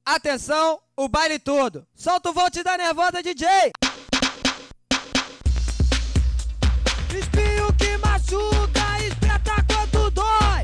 Atenção, o baile todo. Solta o volte da nervosa, DJ. Espinho que machuca, espeta quanto dói.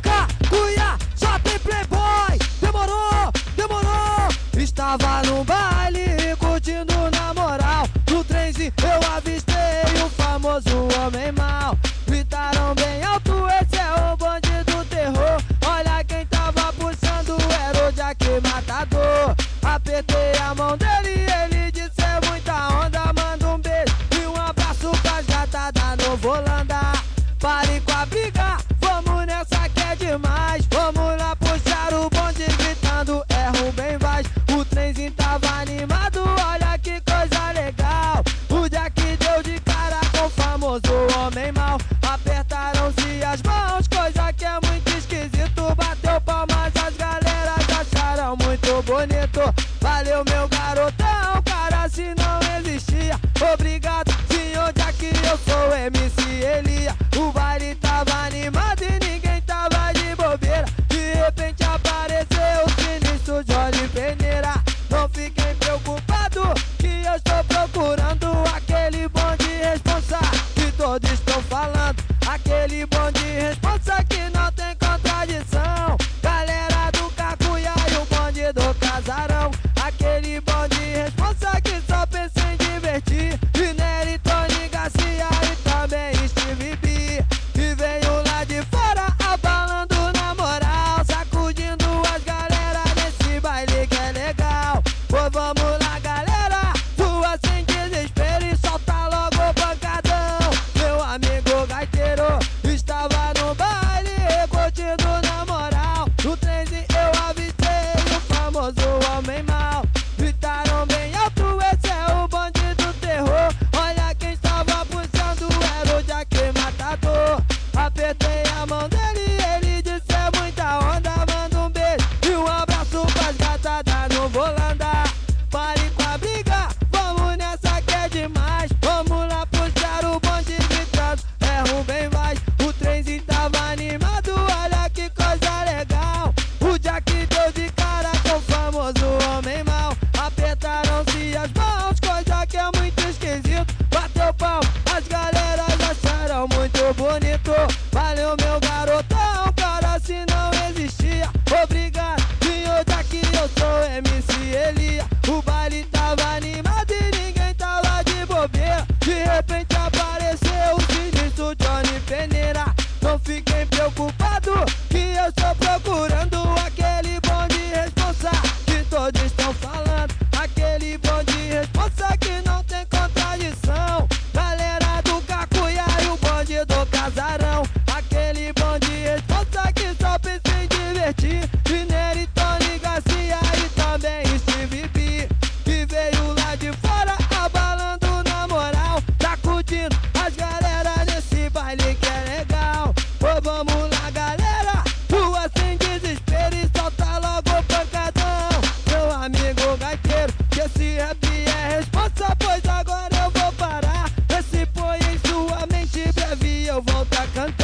Cacuia, só tem playboy. Demorou, demorou. Estava no baile, curtindo na moral. No trenzinho eu avistei o famoso homem mau. Gritaram bem alto, esse é o bonde do terror. Olha quem tava puxando, era o Jack Matador. Apertei a mão dele, ele disse é muita onda. Manda um beijo e um abraço pras gatadas, não vou andar. Pare com a briga, vamos nessa que é demais. Vamos lá puxar o bonde gritando, é Rubem Vaz. O trenzinho tava animado, olha que coisa legal. O Jack deu de cara com o famoso homem mau. Apertaram-se as mãos, coisa que é muito esquisito. Bateu palmas, as galeras acharam muito bonito. Valeu meu garotão, cara se não existia. Obrigado senhor Jack, eu sou MC Elia. O baile tava animado e ninguém tava de bobeira. De repente apareceu o sinistro Johnny Peneira. Não fiquem preocupados que eu estou procurando aquele bonde responsa que todos estão falando. Aquele bonde responsa que não tem contradição. Galera do Cacuia e o bonde do Casarão. Aquele bonde responsa que só pensa em divertir. E Nery, Tony Garcia e também Steve B. E veio lá de fora abalando na moral, sacudindo as galera nesse baile que é legal. Pô, vamos lá galera, tua sem desespero e solta logo o pancadão. Meu amigo gaiteiro estava no baile, curtindo na moral. No trenzinho eu avistei o famoso homem mau. Gritaram bem alto, esse é o bonde do terror. Olha quem estava puxando, era o Jack Matador. Apertei a mão dele, ele disse é muita onda. Manda um beijo e um abraço pras gatadas, não vou andar. Pare com a briga, vamos nessa que é demais. Vamos lá puxar o bonde gritando, é Rubem Vaz. O trenzinho tava animado, olha que coisa legal. O Jack deu de cara com o famoso homem mau. Apertaram-se as mãos, coisa que é muito esquisito. Bateu pau, as galeras acharam muito bonito. Valeu meu garotão, cara se não existia. Obrigado senhor Jack, eu sou MC Elia. O baile tava animado e ninguém tava de bobeira. De repente apareceu o sinistro Johnny Peneira. Não fiquem preocupados que eu estou procurando aquele bonde responsa que todos estão falando. Aquele bonde responsa que não tem contradição. Galera do Cacuia e o bonde do Casarão. Aquele bonde responsa que só pensa em divertir. E Nery, Tony Garcia e também Steve B. Que veio lá de fora abalando na moral, sacudindo as galera nesse baile que é legal. Pô, vamos lá galera, rua sem desespero e solta logo o pancadão. Meu amigo gaiteiro, que esse rap é responsa, pois agora eu vou parar. Esse põe em sua mente breve eu volto a cantar.